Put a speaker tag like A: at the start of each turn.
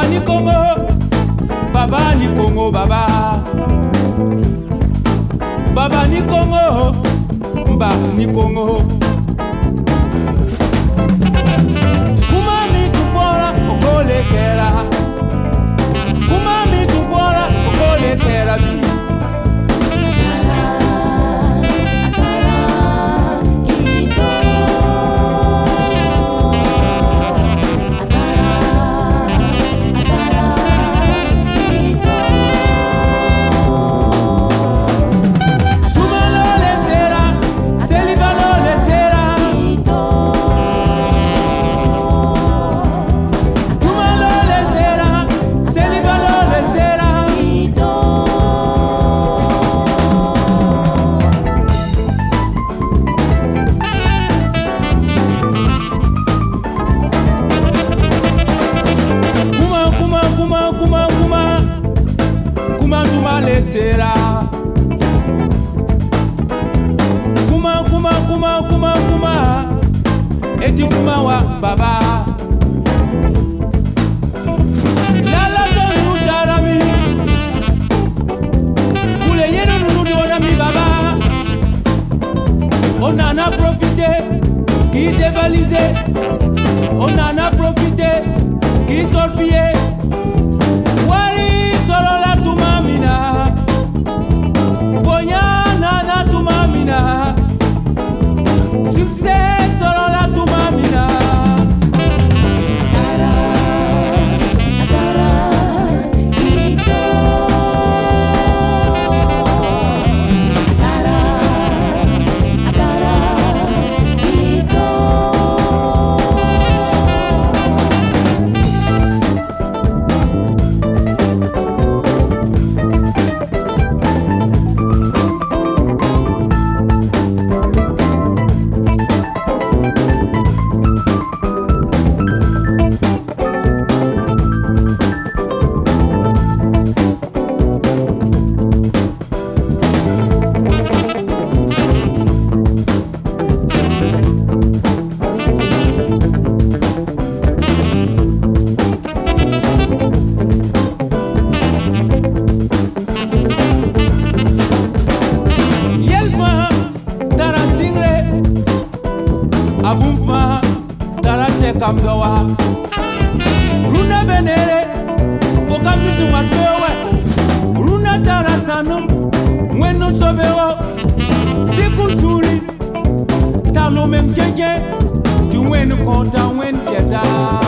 A: ni Congo, Baba ni Congo, Baba. Baba ni Congo, Mba ni Congo. Kumami tufora okole kera. Kumami tufora okole kera bi. Kuma eti kuma wa baba lala tonu darami kule yeno nunu donami baba on en a profité qui dévalisé on en a profité qui torpillé wari solo la tumamina bonyana na tumamina succès solo la tumamina abumpa tarate kamdowa runa benere pokamutu matwewe runa tarasanum mweno sobewo sikusuri talo memkeke tu mwenu konta wen keda